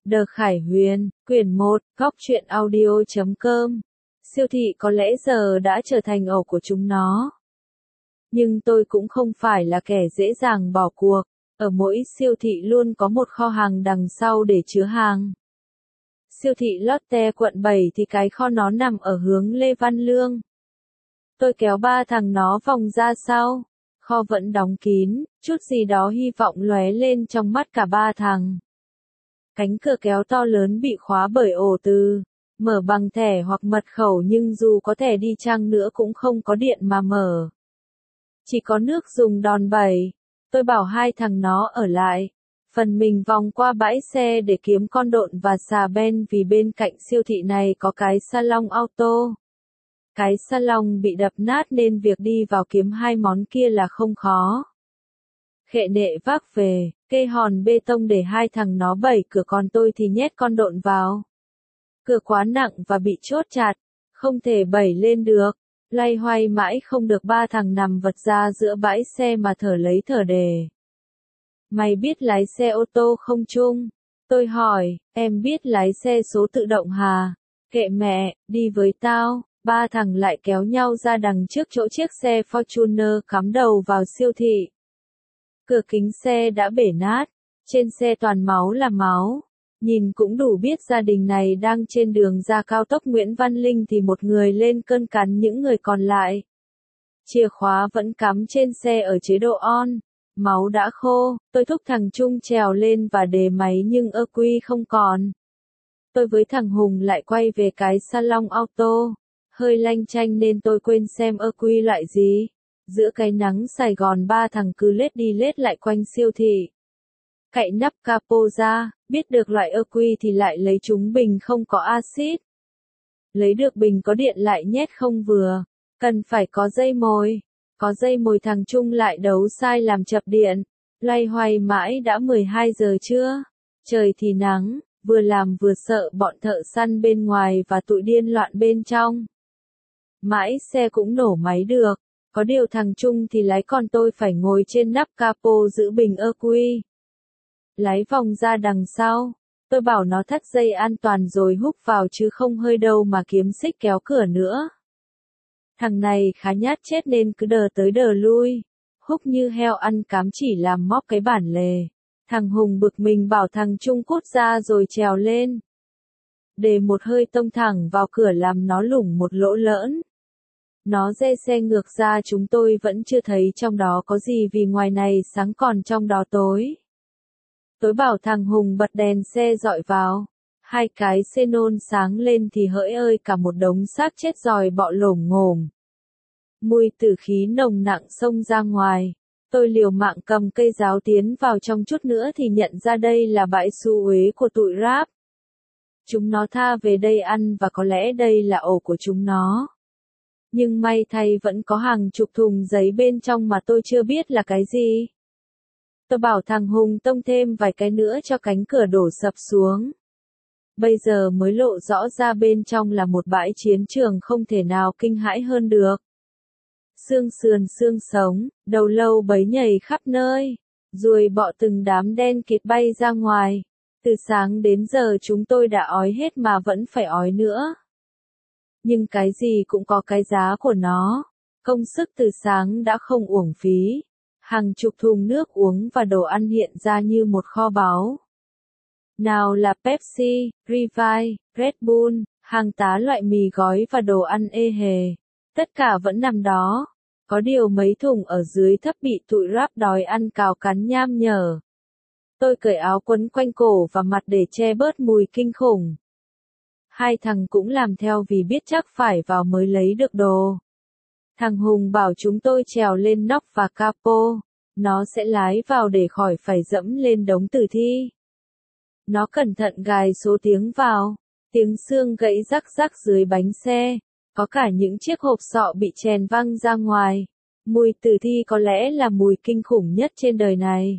Đờ Khải Huyền, quyển 1, góc truyện audio.com. Siêu thị có lẽ giờ đã trở thành ổ của chúng nó. Nhưng tôi cũng không phải là kẻ dễ dàng bỏ cuộc. Ở mỗi siêu thị luôn có một kho hàng đằng sau để chứa hàng. Siêu thị Lotte quận 7 thì cái kho nó nằm ở hướng Lê Văn Lương. Tôi kéo ba thằng nó vòng ra sau. Kho vẫn đóng kín, chút gì đó hy vọng lóe lên trong mắt cả ba thằng. Cánh cửa kéo to lớn bị khóa bởi ổ từ, mở bằng thẻ hoặc mật khẩu, nhưng dù có thẻ đi chăng nữa cũng không có điện mà mở. Chỉ có nước dùng đòn bẩy. Tôi bảo hai thằng nó ở lại. Phần mình vòng qua bãi xe để kiếm con độn và xà beng, vì bên cạnh siêu thị này có cái salon auto. Cái salon bị đập nát nên việc đi vào kiếm hai món kia là không khó. Khệ nệ vác về, cây hòn bê tông để hai thằng nó bẩy cửa, còn tôi thì nhét con độn vào. Cửa quá nặng và bị chốt chặt, không thể bẩy lên được. Loay hoay mãi không được, ba thằng nằm vật ra giữa bãi xe mà thở lấy thở đề. Mày biết lái xe ô tô không Trung? Tôi hỏi, em biết lái xe số tự động hả? Kệ mẹ, đi với tao. Ba thằng lại kéo nhau ra đằng trước chỗ chiếc xe Fortuner cắm đầu vào siêu thị. Cửa kính xe đã bể nát, trên xe toàn máu là máu. Nhìn cũng đủ biết gia đình này đang trên đường ra cao tốc Nguyễn Văn Linh thì một người lên cơn cắn những người còn lại. Chìa khóa vẫn cắm trên xe ở chế độ on. Máu đã khô, tôi thúc thằng Trung trèo lên và đề máy nhưng ơ quy không còn. Tôi với thằng Hùng lại quay về cái salon auto. Hơi lanh chanh nên tôi quên xem ơ quy loại gì. Giữa cái nắng Sài Gòn ba thằng cứ lết đi lết lại quanh siêu thị. Cạy nắp capo ra, biết được loại ơ quy thì lại lấy chúng bình không có axit. Lấy được bình có điện lại nhét không vừa. Cần phải có dây mồi. Có dây mồi thằng Trung lại đấu sai làm chập điện. Loay hoay mãi đã 12 giờ trưa. Trời thì nắng, vừa làm vừa sợ bọn thợ săn bên ngoài và tụi điên loạn bên trong. Mãi xe cũng nổ máy được. Có điều thằng Trung thì lái, còn tôi phải ngồi trên nắp capo giữ bình ơ quy. Lái vòng ra đằng sau. Tôi bảo nó thắt dây an toàn rồi húc vào chứ không hơi đâu mà kiếm xích kéo cửa nữa. Thằng này khá nhát chết nên cứ đờ tới đờ lui. Húc như heo ăn cám chỉ làm móc cái bản lề. Thằng Hùng bực mình bảo thằng Trung cút ra rồi trèo lên. Để một hơi tông thẳng vào cửa làm nó lủng một lỗ lỡn. Nó rê xe ngược ra, chúng tôi vẫn chưa thấy trong đó có gì vì ngoài này sáng còn trong đó tối. Tôi bảo thằng Hùng bật đèn xe dọi vào. Hai cái xenon sáng lên thì hỡi ơi, cả một đống xác chết giòi bọ lổm ngổm. Mùi tử khí nồng nặng xông ra ngoài. Tôi liều mạng cầm cây giáo tiến vào trong, chút nữa thì nhận ra đây là bãi xú uế của tụi rap. Chúng nó tha về đây ăn và có lẽ đây là ổ của chúng nó. Nhưng may thay vẫn có hàng chục thùng giấy bên trong mà tôi chưa biết là cái gì. Tôi bảo thằng Hùng tông thêm vài cái nữa cho cánh cửa đổ sập xuống. Bây giờ mới lộ rõ ra bên trong là một bãi chiến trường không thể nào kinh hãi hơn được. Xương sườn xương sống, đầu lâu bấy nhầy khắp nơi. Ruồi bọ từng đám đen kịt bay ra ngoài. Từ sáng đến giờ chúng tôi đã ói hết mà vẫn phải ói nữa. Nhưng cái gì cũng có cái giá của nó. Công sức từ sáng đã không uổng phí. Hàng chục thùng nước uống và đồ ăn hiện ra như một kho báu. Nào là Pepsi, Revive, Red Bull, hàng tá loại mì gói và đồ ăn ê hề. Tất cả vẫn nằm đó. Có điều mấy thùng ở dưới thấp bị tụi rap đói ăn cào cắn nham nhở. Tôi cởi áo quấn quanh cổ và mặt để che bớt mùi kinh khủng. Hai thằng cũng làm theo vì biết chắc phải vào mới lấy được đồ. Thằng Hùng bảo chúng tôi trèo lên nóc và capo. Nó sẽ lái vào để khỏi phải dẫm lên đống tử thi. Nó cẩn thận gài số tiếng vào. Tiếng xương gãy rắc rắc dưới bánh xe. Có cả những chiếc hộp sọ bị chèn văng ra ngoài. Mùi tử thi có lẽ là mùi kinh khủng nhất trên đời này.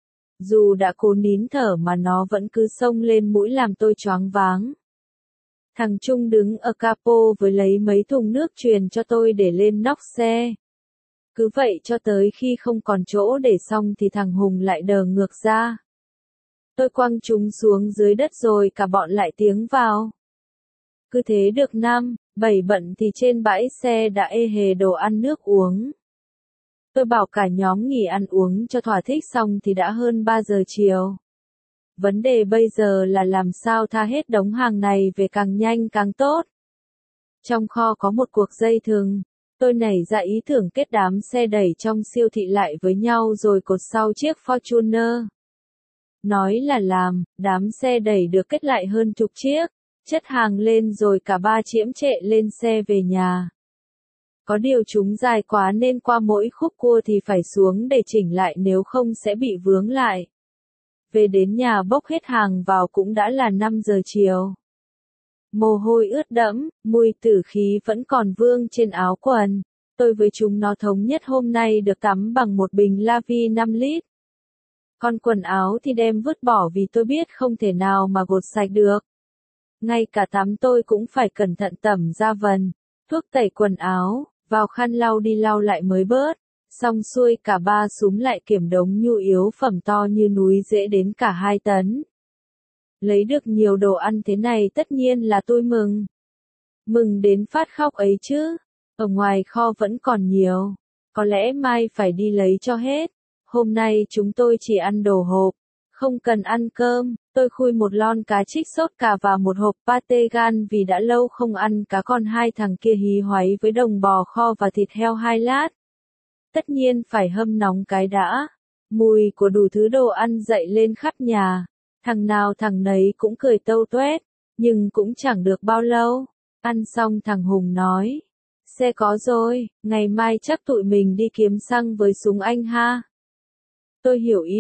Dù đã cố nín thở mà nó vẫn cứ xông lên mũi làm tôi choáng váng. Thằng Trung đứng ở capo với lấy mấy thùng nước truyền cho tôi để lên nóc xe. Cứ vậy cho tới khi không còn chỗ để xong thì thằng Hùng lại đờ ngược ra. Tôi quăng chúng xuống dưới đất rồi cả bọn lại tiếng vào. Cứ thế được 5, 7 bận thì trên bãi xe đã ê hề đồ ăn nước uống. Tôi bảo cả nhóm nghỉ ăn uống cho thỏa thích xong thì đã hơn 3 giờ chiều. Vấn đề bây giờ là làm sao tha hết đống hàng này về càng nhanh càng tốt. Trong kho có một cuộc dây thừng. Tôi nảy ra ý tưởng kết đám xe đẩy trong siêu thị lại với nhau rồi cột sau chiếc Fortuner. Nói là làm, đám xe đẩy được kết lại hơn chục chiếc, chất hàng lên rồi cả ba chiếm trệ lên xe về nhà. Có điều chúng dài quá nên qua mỗi khúc cua thì phải xuống để chỉnh lại nếu không sẽ bị vướng lại. Về đến nhà bốc hết hàng vào cũng đã là 5 giờ chiều. Mồ hôi ướt đẫm, mùi tử khí vẫn còn vương trên áo quần. Tôi với chúng nó thống nhất hôm nay được tắm bằng một bình La Vie 5 lít. Còn quần áo thì đem vứt bỏ vì tôi biết không thể nào mà gột sạch được. Ngay cả tắm tôi cũng phải cẩn thận tẩm da vần, thuốc tẩy quần áo, vào khăn lau đi lau lại mới bớt. Xong xuôi cả ba súm lại kiểm đống nhu yếu phẩm to như núi dễ đến cả 2 tấn. Lấy được nhiều đồ ăn thế này tất nhiên là tôi mừng. Mừng đến phát khóc ấy chứ. Ở ngoài kho vẫn còn nhiều. Có lẽ mai phải đi lấy cho hết. Hôm nay chúng tôi chỉ ăn đồ hộp. Không cần ăn cơm. Tôi khui một lon cá trích sốt cà và một hộp pate gan vì đã lâu không ăn cá, còn hai thằng kia hí hoáy với đồng bò kho và thịt heo 2 lát. Tất nhiên phải hâm nóng cái đã. Mùi của đủ thứ đồ ăn dậy lên khắp nhà. Thằng nào thằng nấy cũng cười tâu tuét, nhưng cũng chẳng được bao lâu. Ăn xong thằng Hùng nói, xe có rồi, ngày mai chắc tụi mình đi kiếm xăng với súng anh ha. Tôi hiểu ý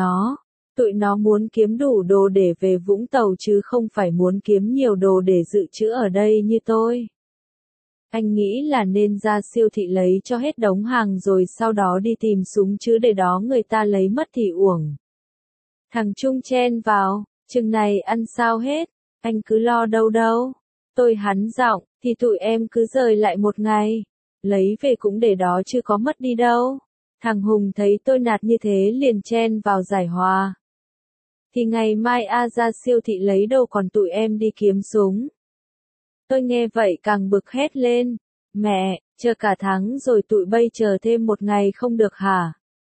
tụi nó muốn kiếm đủ đồ để về Vũng Tàu chứ không phải muốn kiếm nhiều đồ để dự trữ ở đây như tôi. Anh nghĩ là nên ra siêu thị lấy cho hết đống hàng rồi sau đó đi tìm súng chứ để đó người ta lấy mất thì uổng. Thằng Trung chen vào, chừng này ăn sao hết, anh cứ lo đâu đâu. Tôi hắn giọng, thì tụi em cứ rời lại một ngày, lấy về cũng để đó chứ có mất đi đâu. Thằng Hùng thấy tôi nạt như thế liền chen vào giải hòa. Thì ngày mai ra siêu thị lấy đồ còn tụi em đi kiếm súng. Tôi nghe vậy càng bực hét lên, mẹ, chờ cả tháng rồi tụi bay chờ thêm một ngày không được hả?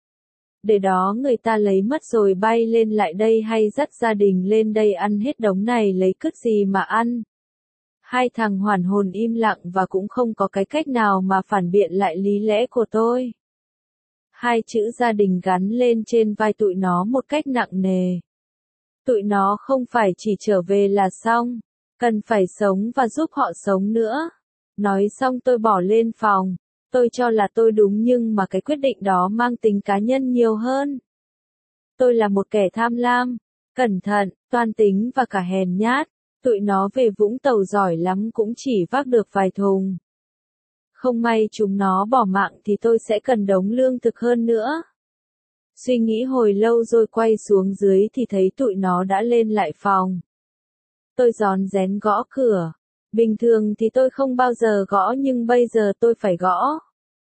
Để đó người ta lấy mất rồi bay lên lại đây hay dắt gia đình lên đây ăn hết đống này lấy cứt gì mà ăn? Hai thằng hoàn hồn im lặng và cũng không có cái cách nào mà phản biện lại lý lẽ của tôi. Hai chữ gia đình gắn lên trên vai tụi nó một cách nặng nề. Tụi nó không phải chỉ trở về là xong, cần phải sống và giúp họ sống nữa. Nói xong tôi bỏ lên phòng. Tôi cho là tôi đúng nhưng mà cái quyết định đó mang tính cá nhân nhiều hơn. Tôi là một kẻ tham lam, cẩn thận, toan tính và cả hèn nhát. Tụi nó về Vũng Tàu giỏi lắm cũng chỉ vác được vài thùng. Không may chúng nó bỏ mạng thì tôi sẽ cần đống lương thực hơn nữa. Suy nghĩ hồi lâu rồi quay xuống dưới thì thấy tụi nó đã lên lại phòng. Tôi rón rén gõ cửa. Bình thường thì tôi không bao giờ gõ nhưng bây giờ tôi phải gõ.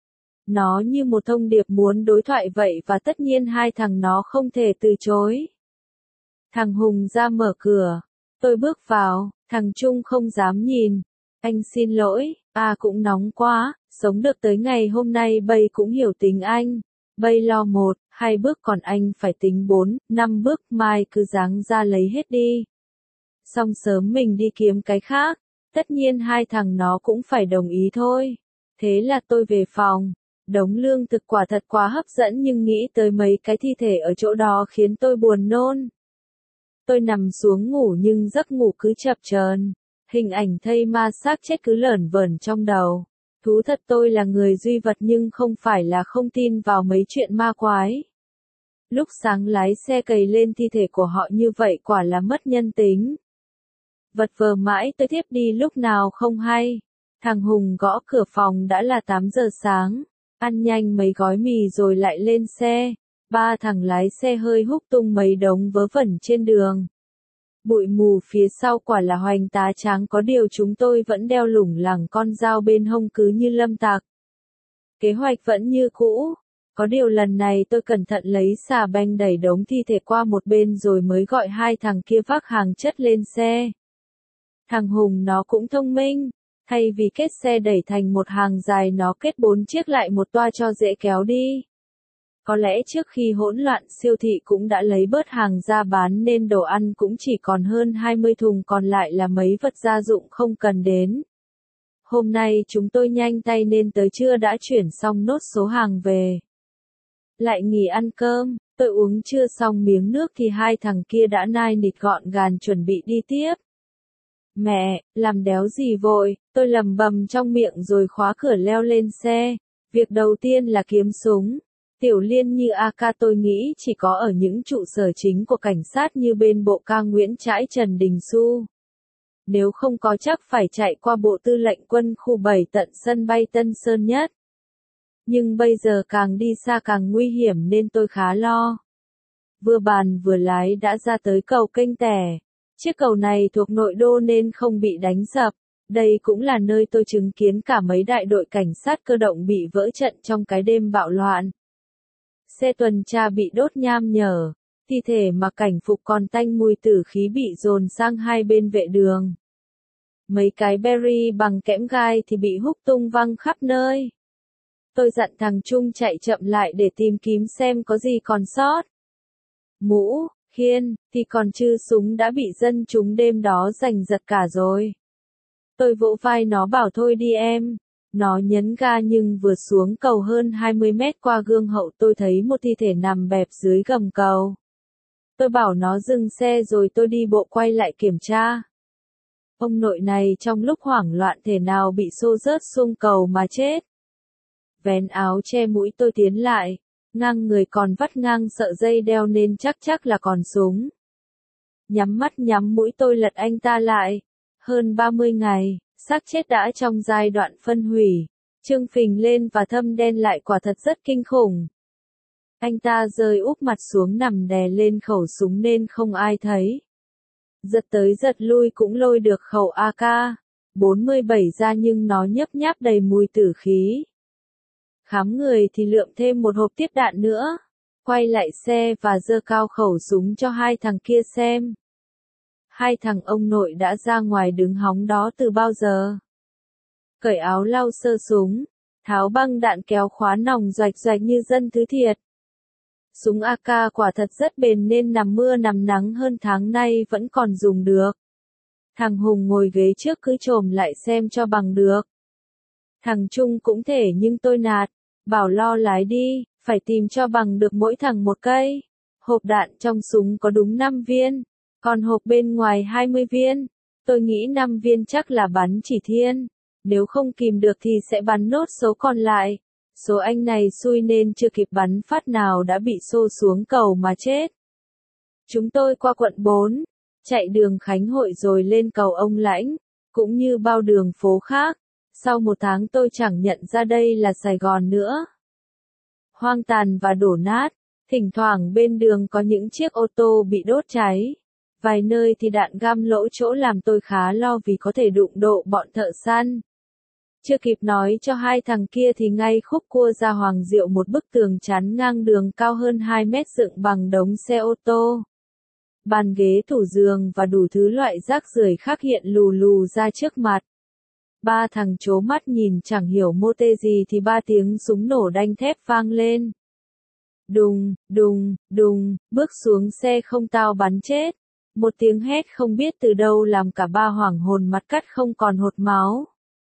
Nó như một thông điệp muốn đối thoại vậy và tất nhiên hai thằng nó không thể từ chối. Thằng Hùng ra mở cửa. Tôi bước vào, thằng Trung không dám nhìn. Anh xin lỗi, cũng nóng quá, sống được tới ngày hôm nay Bây cũng hiểu tính anh. Bây lo 1, 2 bước còn anh phải tính 4, 5 bước, mai cứ giáng ra lấy hết đi. Xong sớm mình đi kiếm cái khác. Tất nhiên hai thằng nó cũng phải đồng ý thôi. Thế là tôi về phòng. Đống lương thực quả thật quá hấp dẫn nhưng nghĩ tới mấy cái thi thể ở chỗ đó khiến tôi buồn nôn. Tôi nằm xuống ngủ nhưng giấc ngủ cứ chập chờn. Hình ảnh thây ma xác chết cứ lởn vởn trong đầu. Thú thật tôi là người duy vật nhưng không phải là không tin vào mấy chuyện ma quái. Lúc sáng lái xe cày lên thi thể của họ như vậy quả là mất nhân tính. Vật vờ mãi tôi thiếp đi lúc nào không hay. Thằng Hùng gõ cửa phòng đã là 8 giờ sáng. Ăn nhanh mấy gói mì rồi lại lên xe. Ba thằng lái xe hơi húc tung mấy đống vớ vẩn trên đường. Bụi mù phía sau quả là hoành tá tráng, có điều chúng tôi vẫn đeo lủng lẳng con dao bên hông cứ như lâm tặc. Kế hoạch vẫn như cũ. Có điều lần này tôi cẩn thận lấy xà beng đẩy đống thi thể qua một bên rồi mới gọi hai thằng kia vác hàng chất lên xe. Thằng Hùng nó cũng thông minh, thay vì kết xe đẩy thành một hàng dài nó kết 4 chiếc lại một toa cho dễ kéo đi. Có lẽ trước khi hỗn loạn siêu thị cũng đã lấy bớt hàng ra bán nên đồ ăn cũng chỉ còn hơn 20 thùng, còn lại là mấy vật gia dụng không cần đến. Hôm nay chúng tôi nhanh tay nên tới trưa đã chuyển xong nốt số hàng về. Lại nghỉ ăn cơm, tôi uống chưa xong miếng nước thì hai thằng kia đã nai nịt gọn gàng chuẩn bị đi tiếp. Mẹ, làm đéo gì vội, tôi lầm bầm trong miệng rồi khóa cửa leo lên xe. Việc đầu tiên là kiếm súng. Tiểu liên như AK tôi nghĩ chỉ có ở những trụ sở chính của cảnh sát như bên bộ ca Nguyễn Trãi Trần Đình Xu. Nếu không có chắc phải chạy qua bộ tư lệnh quân khu 7 tận sân bay Tân Sơn Nhất. Nhưng bây giờ càng đi xa càng nguy hiểm nên tôi khá lo. Vừa bàn vừa lái đã ra tới cầu Kênh Tẻ. Chiếc cầu này thuộc nội đô nên không bị đánh sập. Đây cũng là nơi tôi chứng kiến cả mấy đại đội cảnh sát cơ động bị vỡ trận trong cái đêm bạo loạn. Xe tuần tra bị đốt nham nhở, thi thể mặc cảnh phục còn tanh mùi tử khí bị dồn sang hai bên vệ đường. Mấy cái berry bằng kẽm gai thì bị húc tung văng khắp nơi. Tôi dặn thằng Trung chạy chậm lại để tìm kiếm xem có gì còn sót. Mũ, khiên, thì còn chứ súng đã bị dân chúng đêm đó giành giật cả rồi. Tôi vỗ vai nó bảo thôi đi em. Nó nhấn ga nhưng vừa xuống cầu hơn 20 mét qua gương hậu tôi thấy một thi thể nằm bẹp dưới gầm cầu. Tôi bảo nó dừng xe rồi tôi đi bộ quay lại kiểm tra. Ông nội này trong lúc hoảng loạn thể nào bị xô rớt xuống cầu mà chết. Vén áo che mũi tôi tiến lại, ngang người còn vắt ngang sợi dây đeo nên chắc là còn súng. Nhắm mắt nhắm mũi tôi lật anh ta lại. Hơn 30 ngày, xác chết đã trong giai đoạn phân hủy, trương phình lên và thâm đen lại quả thật rất kinh khủng. Anh ta rơi úp mặt xuống nằm đè lên khẩu súng nên không ai thấy. Giật tới giật lui cũng lôi được khẩu AK-47 ra nhưng nó nhấp nháp đầy mùi tử khí. Khám người thì lượm thêm một hộp tiếp đạn nữa. Quay lại xe và giơ cao khẩu súng cho hai thằng kia xem. Hai thằng ông nội đã ra ngoài đứng hóng đó từ bao giờ. Cởi áo lau sơ súng, tháo băng đạn kéo khóa nòng doạch doạch như dân thứ thiệt. Súng AK quả thật rất bền nên nằm mưa nằm nắng hơn tháng nay vẫn còn dùng được. Thằng Hùng ngồi ghế trước cứ chồm lại xem cho bằng được. Thằng Trung cũng thể nhưng tôi nạt, bảo lo lái đi, phải tìm cho bằng được mỗi thằng một cây. Hộp đạn trong súng có đúng 5 viên, còn hộp bên ngoài 20 viên. Tôi nghĩ 5 viên chắc là bắn chỉ thiên, nếu không kìm được thì sẽ bắn nốt số còn lại. Số anh này xui nên chưa kịp bắn phát nào đã bị xô xuống cầu mà chết. Chúng tôi qua quận 4, chạy đường Khánh Hội rồi lên cầu Ông Lãnh, cũng như bao đường phố khác. Sau một tháng tôi chẳng nhận ra đây là Sài Gòn nữa. Hoang tàn và đổ nát, thỉnh thoảng bên đường có những chiếc ô tô bị đốt cháy. Vài nơi thì đạn găm lỗ chỗ làm tôi khá lo vì có thể đụng độ bọn thợ săn. Chưa kịp nói cho hai thằng kia thì ngay khúc cua ra Hoàng Diệu một bức tường chắn ngang đường cao hơn 2 mét dựng bằng đống xe ô tô. Bàn ghế tủ giường và đủ thứ loại rác rưởi khác hiện lù lù ra trước mặt. Ba thằng trố mắt nhìn chẳng hiểu mô tê gì thì ba tiếng súng nổ đanh thép vang lên. Đùng, đùng, đùng, bước xuống xe không tao bắn chết. Một tiếng hét không biết từ đâu làm cả ba hoảng hồn mặt cắt không còn hột máu.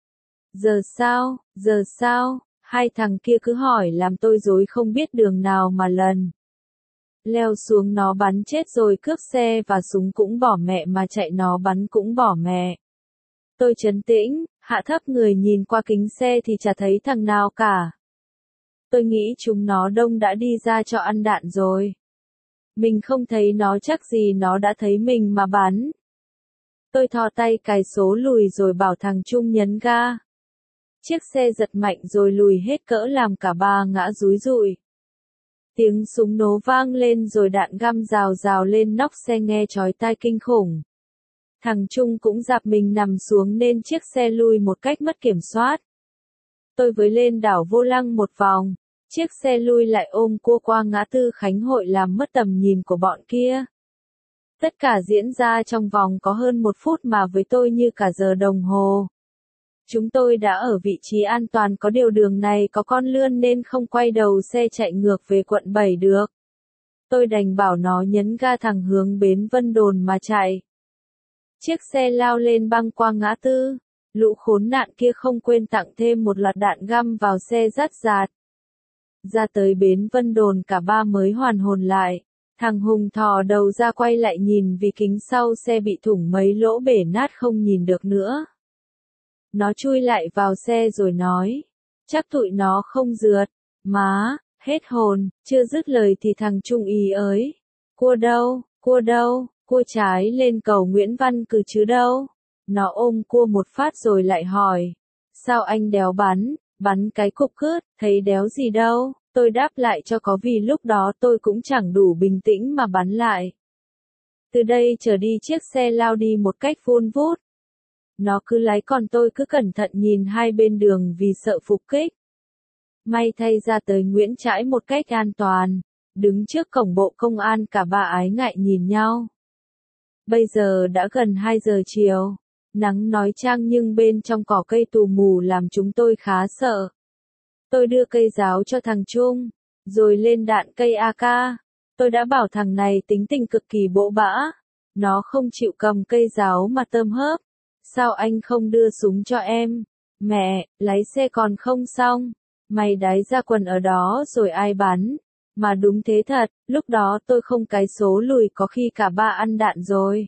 Giờ sao, hai thằng kia cứ hỏi làm tôi rối không biết đường nào mà lần. Leo xuống nó bắn chết rồi cướp xe và súng cũng bỏ mẹ mà chạy nó bắn cũng bỏ mẹ. Tôi trấn tĩnh, hạ thấp người nhìn qua kính xe thì chả thấy thằng nào cả. Tôi nghĩ chúng nó đông đã đi ra cho ăn đạn rồi. Mình không thấy nó chắc gì nó đã thấy mình mà bắn. Tôi thò tay cài số lùi rồi bảo thằng Trung nhấn ga. Chiếc xe giật mạnh rồi lùi hết cỡ làm cả ba ngã rúi rụi. Tiếng súng nổ vang lên rồi đạn găm rào rào lên nóc xe nghe chói tai kinh khủng. Thằng Trung cũng dạp mình nằm xuống nên chiếc xe lùi một cách mất kiểm soát. Tôi với lên đảo vô lăng một vòng, Chiếc xe lui lại ôm cua qua ngã tư Khánh Hội làm mất tầm nhìn của bọn kia. Tất cả diễn ra trong vòng có hơn 1 phút mà với tôi như cả giờ đồng hồ. Chúng tôi đã ở vị trí an toàn, có điều đường này có con lươn nên không quay đầu xe chạy ngược về quận 7 được. Tôi đành bảo nó nhấn ga thẳng hướng bến Vân Đồn mà chạy. Chiếc xe lao lên băng qua ngã tư. Lũ khốn nạn kia không quên tặng thêm một loạt đạn găm vào xe dắt dạt. Ra tới bến Vân Đồn cả ba mới hoàn hồn lại. Thằng Hùng thò đầu ra quay lại nhìn vì kính sau xe bị thủng mấy lỗ bể nát không nhìn được nữa. Nó chui lại vào xe rồi nói. Chắc tụi nó không rượt. Má, hết hồn, chưa dứt lời thì thằng Trung Ý ới. Cua đâu, cua đâu, cua trái lên cầu Nguyễn Văn Cừ chứ đâu. Nó ôm cua một phát rồi lại hỏi. Sao anh đéo bắn cái cục cứt, thấy đéo gì đâu. Tôi đáp lại cho có vì lúc đó tôi cũng chẳng đủ bình tĩnh mà bắn lại. Từ đây trở đi chiếc xe lao đi một cách vun vút. Nó cứ lái còn tôi cứ cẩn thận nhìn hai bên đường vì sợ phục kích. May thay ra tới Nguyễn Trãi một cách an toàn. Đứng trước cổng bộ công an cả ba ái ngại nhìn nhau. Bây giờ đã gần 2 giờ chiều. Nắng nói chang nhưng bên trong cỏ cây tù mù làm chúng tôi khá sợ. Tôi đưa cây giáo cho thằng Trung, rồi lên đạn cây AK. Tôi đã bảo thằng này tính tình cực kỳ bỗ bã. Nó không chịu cầm cây giáo mà tơm hớp. Sao anh không đưa súng cho em? Mẹ, lái xe còn không xong. Mày đái ra quần ở đó rồi ai bắn? Mà đúng thế thật, lúc đó tôi không cái số lùi có khi cả ba ăn đạn rồi.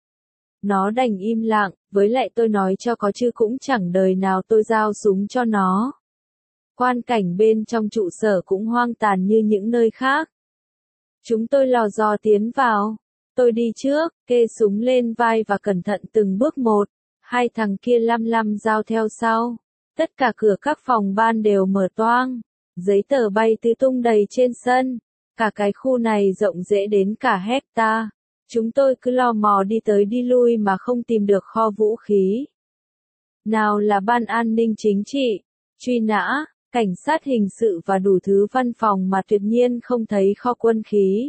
Nó đành im lặng, với lại tôi nói cho có chứ cũng chẳng đời nào tôi giao súng cho nó. Quan cảnh bên trong trụ sở cũng hoang tàn như những nơi khác. Chúng tôi lò dò tiến vào. Tôi đi trước, kê súng lên vai và cẩn thận từng bước một. Hai thằng kia lăm dao theo sau. Tất cả cửa các phòng ban đều mở toang. Giấy tờ bay tứ tung đầy trên sân. Cả cái khu này rộng rẽ đến cả hecta. Chúng tôi cứ lò mò đi tới đi lui mà không tìm được kho vũ khí. Nào là ban an ninh chính trị, truy nã, cảnh sát hình sự và đủ thứ văn phòng mà tuyệt nhiên không thấy kho quân khí.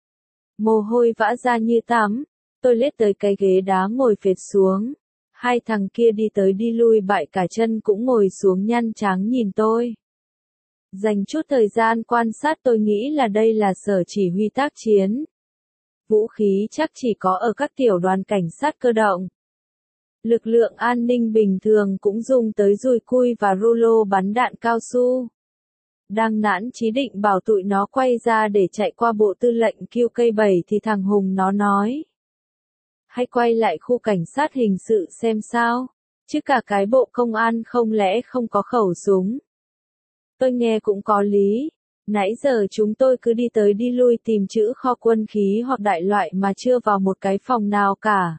Mồ hôi vã ra như tắm, tôi lết tới cái ghế đá ngồi phệt xuống. Hai thằng kia đi tới đi lui bại cả chân cũng ngồi xuống nhăn trắng nhìn tôi. Dành chút thời gian quan sát tôi nghĩ là đây là sở chỉ huy tác chiến. Vũ khí chắc chỉ có ở các tiểu đoàn cảnh sát cơ động. Lực lượng an ninh bình thường cũng dùng tới dùi cui và rulo bắn đạn cao su. Đang nản chí định bảo tụi nó quay ra để chạy qua bộ tư lệnh kêu cây 7 thì thằng Hùng nó nói. Hãy quay lại khu cảnh sát hình sự xem sao, chứ cả cái bộ công an không lẽ không có khẩu súng. Tôi nghe cũng có lý. Nãy giờ chúng tôi cứ đi tới đi lui tìm chữ kho quân khí hoặc đại loại mà chưa vào một cái phòng nào cả.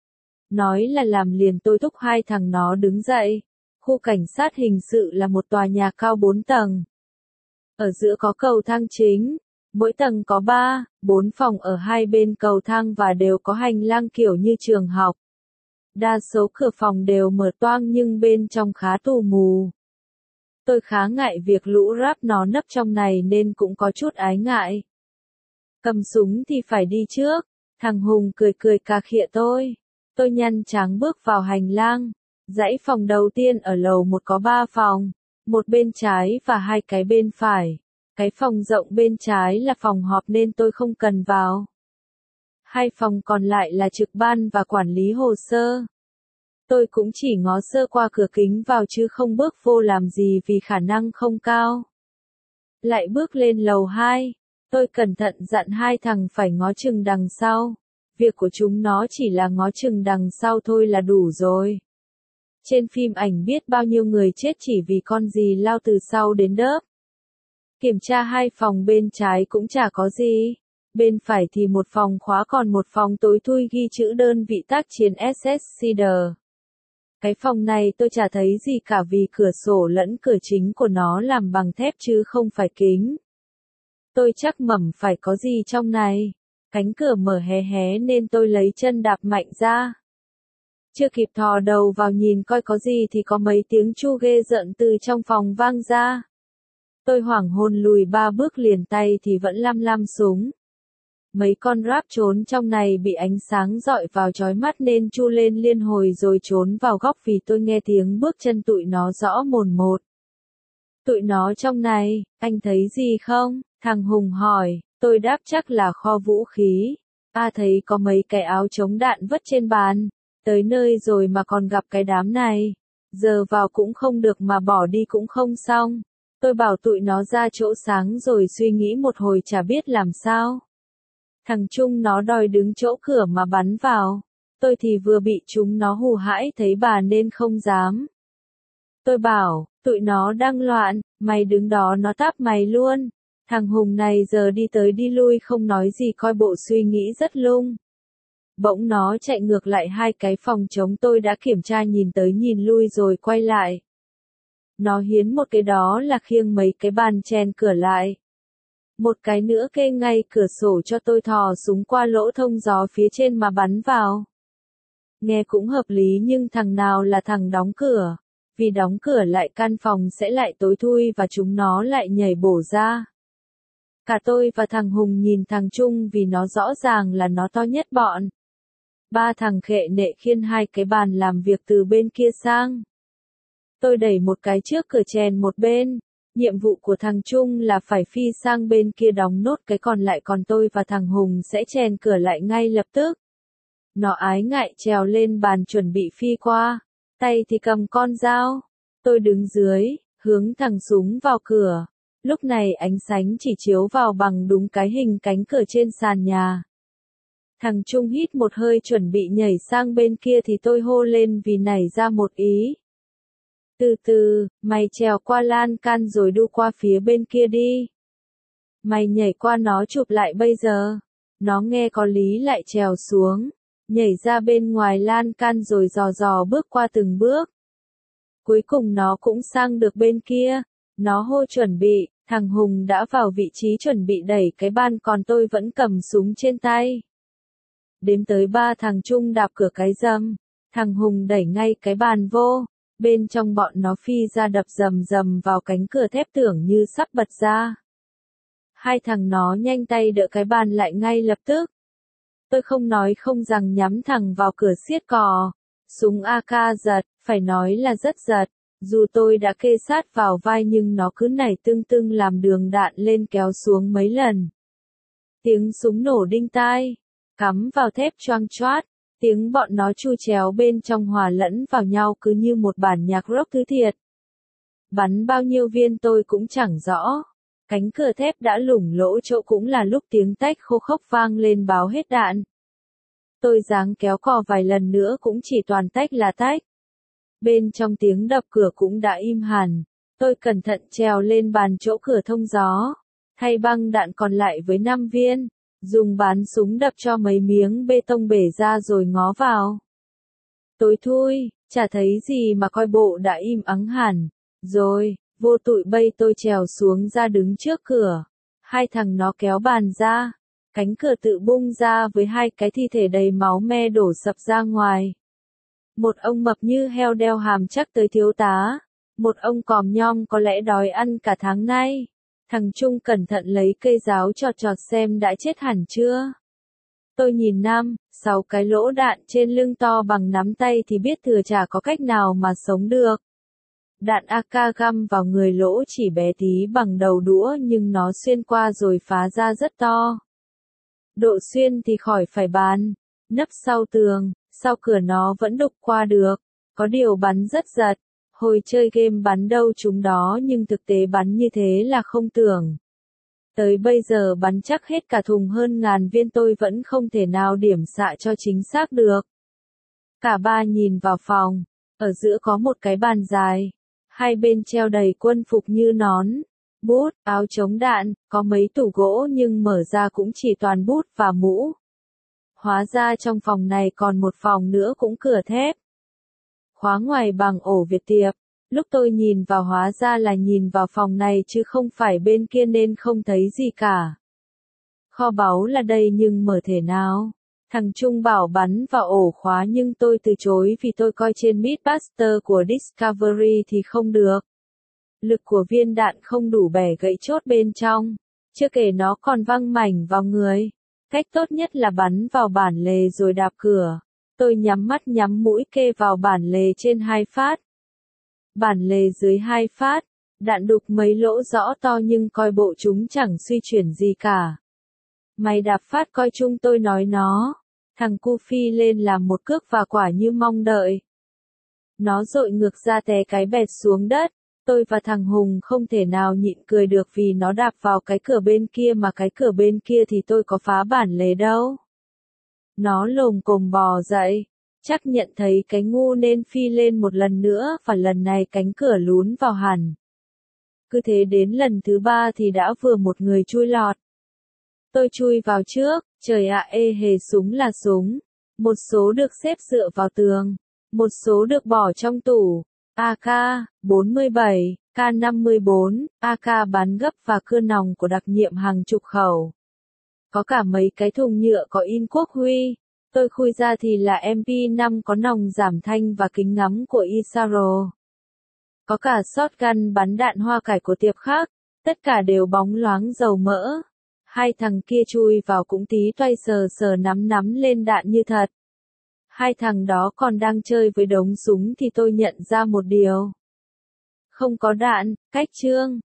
Nói là làm liền tôi thúc hai thằng nó đứng dậy. Khu cảnh sát hình sự là một tòa nhà cao 4 tầng. Ở giữa có cầu thang chính. Mỗi tầng có 3, 4 phòng ở hai bên cầu thang và đều có hành lang kiểu như trường học. Đa số cửa phòng đều mở toang nhưng bên trong khá tù mù. Tôi khá ngại việc lũ rap nó nấp trong này nên cũng có chút ái ngại. Cầm súng thì phải đi trước. Thằng Hùng cười cà khịa tôi. Tôi nhăn trắng bước vào hành lang. Dãy phòng đầu tiên ở lầu 1 có 3 phòng. Một bên trái và 2 cái bên phải. Cái phòng rộng bên trái là phòng họp nên tôi không cần vào. 2 phòng còn lại là trực ban và quản lý hồ sơ. Tôi cũng chỉ ngó sơ qua cửa kính vào chứ không bước vô làm gì vì khả năng không cao. Lại bước lên lầu 2. Tôi cẩn thận dặn hai thằng phải ngó chừng đằng sau. Việc của chúng nó chỉ là ngó chừng đằng sau thôi là đủ rồi. Trên phim ảnh biết bao nhiêu người chết chỉ vì con gì lao từ sau đến đớp. Kiểm tra 2 phòng bên trái cũng chả có gì. Bên phải thì một phòng khóa còn một phòng tối thui ghi chữ đơn vị tác chiến SSCD. Cái phòng này tôi chả thấy gì cả vì cửa sổ lẫn cửa chính của nó làm bằng thép chứ không phải kính. Tôi chắc mẩm phải có gì trong này. Cánh cửa mở hé hé nên tôi lấy chân đạp mạnh ra. Chưa kịp thò đầu vào nhìn coi có gì thì có mấy tiếng chu ghê rợn từ trong phòng vang ra. Tôi hoảng hồn lùi 3 bước liền tay thì vẫn lăm súng. Mấy con ráp trốn trong này bị ánh sáng dọi vào chói mắt nên chu lên liên hồi rồi trốn vào góc vì tôi nghe tiếng bước chân tụi nó rõ mồn một. Tụi nó trong này, anh thấy gì không? Thằng Hùng hỏi, tôi đáp chắc là kho vũ khí. Thấy có mấy cái áo chống đạn vứt trên bàn. Tới nơi rồi mà còn gặp cái đám này. Giờ vào cũng không được mà bỏ đi cũng không xong. Tôi bảo tụi nó ra chỗ sáng rồi suy nghĩ một hồi chả biết làm sao. Thằng Trung nó đòi đứng chỗ cửa mà bắn vào. Tôi thì vừa bị chúng nó hù hãi thấy bà nên không dám. Tôi bảo, tụi nó đang loạn, mày đứng đó nó táp mày luôn. Thằng Hùng này giờ đi tới đi lui không nói gì coi bộ suy nghĩ rất lung. Bỗng nó chạy ngược lại 2 cái phòng trống tôi đã kiểm tra nhìn tới nhìn lui rồi quay lại. Nó hiến một cái đó là khiêng mấy cái bàn chèn cửa lại. Một cái nữa kê ngay cửa sổ cho tôi thò súng qua lỗ thông gió phía trên mà bắn vào. Nghe cũng hợp lý nhưng thằng nào là thằng đóng cửa. Vì đóng cửa lại căn phòng sẽ lại tối thui và chúng nó lại nhảy bổ ra. Cả tôi và thằng Hùng nhìn thằng Trung vì nó rõ ràng là nó to nhất bọn. 3 thằng khệ nệ khiêng 2 cái bàn làm việc từ bên kia sang. Tôi đẩy một cái trước cửa chèn một bên. Nhiệm vụ của thằng Trung là phải phi sang bên kia đóng nốt cái còn lại còn tôi và thằng Hùng sẽ chèn cửa lại ngay lập tức. Nó ái ngại trèo lên bàn chuẩn bị phi qua. Tay thì cầm con dao. Tôi đứng dưới, hướng thằng súng vào cửa. Lúc này ánh sáng chỉ chiếu vào bằng đúng cái hình cánh cửa trên sàn nhà. Thằng Trung hít một hơi chuẩn bị nhảy sang bên kia thì tôi hô lên vì nảy ra một ý. Từ từ, mày trèo qua lan can rồi đu qua phía bên kia đi. Mày nhảy qua nó chụp lại bây giờ. Nó nghe có lý lại trèo xuống. Nhảy ra bên ngoài lan can rồi dò dò bước qua từng bước. Cuối cùng nó cũng sang được bên kia. Nó hô chuẩn bị, thằng Hùng đã vào vị trí chuẩn bị đẩy cái ban còn tôi vẫn cầm súng trên tay. Đếm tới 3 thằng Trung đạp cửa cái rầm. Thằng Hùng đẩy ngay cái bàn vô. Bên trong bọn nó phi ra đập rầm rầm vào cánh cửa thép tưởng như sắp bật ra. 2 thằng nó nhanh tay đỡ cái bàn lại ngay lập tức. Tôi không nói không rằng nhắm thẳng vào cửa siết cò. Súng AK giật, phải nói là rất giật. Dù tôi đã kê sát vào vai nhưng nó cứ nảy tưng tưng làm đường đạn lên kéo xuống mấy lần. Tiếng súng nổ đinh tai. Cắm vào thép choang choát. Tiếng bọn nó chu chéo bên trong hòa lẫn vào nhau cứ như một bản nhạc rock thứ thiệt. Bắn bao nhiêu viên tôi cũng chẳng rõ. Cánh cửa thép đã lủng lỗ chỗ cũng là lúc tiếng tách khô khốc vang lên báo hết đạn. Tôi giáng kéo cò vài lần nữa cũng chỉ toàn tách là tách. Bên trong tiếng đập cửa cũng đã im hẳn. Tôi cẩn thận trèo lên bàn chỗ cửa thông gió. Thay băng đạn còn lại với 5 viên. Dùng bán súng đập cho mấy miếng bê tông bể ra rồi ngó vào. Tối thui, chả thấy gì mà coi bộ đã im ắng hẳn. Rồi, vô tụi bây tôi trèo xuống ra đứng trước cửa. 2 thằng nó kéo bàn ra. Cánh cửa tự bung ra với 2 cái thi thể đầy máu me đổ sập ra ngoài. Một ông mập như heo đeo hàm chắc tới thiếu tá. Một ông còm nhom có lẽ đói ăn cả tháng nay. Thằng Trung cẩn thận lấy cây giáo chọt chọt xem đã chết hẳn chưa. Tôi nhìn 5, 6 cái lỗ đạn trên lưng to bằng nắm tay thì biết thừa chả có cách nào mà sống được. Đạn AK găm vào người lỗ chỉ bé tí bằng đầu đũa nhưng nó xuyên qua rồi phá ra rất to. Độ xuyên thì khỏi phải bàn. Nấp sau tường, sau cửa nó vẫn đục qua được. Có điều bắn rất giật. Hồi chơi game bắn đâu chúng đó nhưng thực tế bắn như thế là không tưởng. Tới bây giờ bắn chắc hết cả thùng hơn 1000 viên tôi vẫn không thể nào điểm xạ cho chính xác được. Cả 3 nhìn vào phòng. Ở giữa có một cái bàn dài. 2 bên treo đầy quân phục như nón, bút, áo chống đạn, có mấy tủ gỗ nhưng mở ra cũng chỉ toàn bút và mũ. Hóa ra trong phòng này còn một phòng nữa cũng cửa thép. Khóa ngoài bằng ổ Việt tiệp. Lúc tôi nhìn vào hóa ra là nhìn vào phòng này chứ không phải bên kia nên không thấy gì cả. Kho báu là đây nhưng mở thể nào? Thằng Trung bảo bắn vào ổ khóa nhưng tôi từ chối vì tôi coi trên Mythbuster của Discovery thì không được. Lực của viên đạn không đủ bẻ gãy chốt bên trong, chưa kể nó còn văng mảnh vào người. Cách tốt nhất là bắn vào bản lề rồi đạp cửa. Tôi nhắm mắt nhắm mũi kê vào bản lề trên 2 phát. Bản lề dưới 2 phát, đạn đục mấy lỗ rõ to nhưng coi bộ chúng chẳng suy chuyển gì cả. Mày đạp phát coi chung, tôi nói nó. Thằng cu phi lên làm một cước và quả như mong đợi. Nó dội ngược ra té cái bẹt xuống đất. Tôi và thằng Hùng không thể nào nhịn cười được vì nó đạp vào cái cửa bên kia mà cái cửa bên kia thì tôi có phá bản lề đâu. Nó lồm cồm bò dậy, chắc nhận thấy cái ngu nên phi lên một lần nữa và lần này cánh cửa lún vào hẳn. Cứ thế đến lần thứ 3 thì đã vừa một người chui lọt. Tôi chui vào trước, trời ạ ê hề súng là súng. Một số được xếp dựa vào tường, một số được bỏ trong tủ. AK-47, K-54, AK bắn gấp và cưa nòng của đặc nhiệm hàng chục khẩu. Có cả mấy cái thùng nhựa có in quốc huy. Tôi khui ra thì là MP5 có nòng giảm thanh và kính ngắm của Isaro. Có cả shotgun bắn đạn hoa cải của Tiệp Khắc, tất cả đều bóng loáng dầu mỡ. Hai thằng kia chui vào cũng tí toay sờ sờ nắm lên đạn như thật. Hai thằng đó còn đang chơi với đống súng thì tôi nhận ra một điều. Không có đạn, cách chương.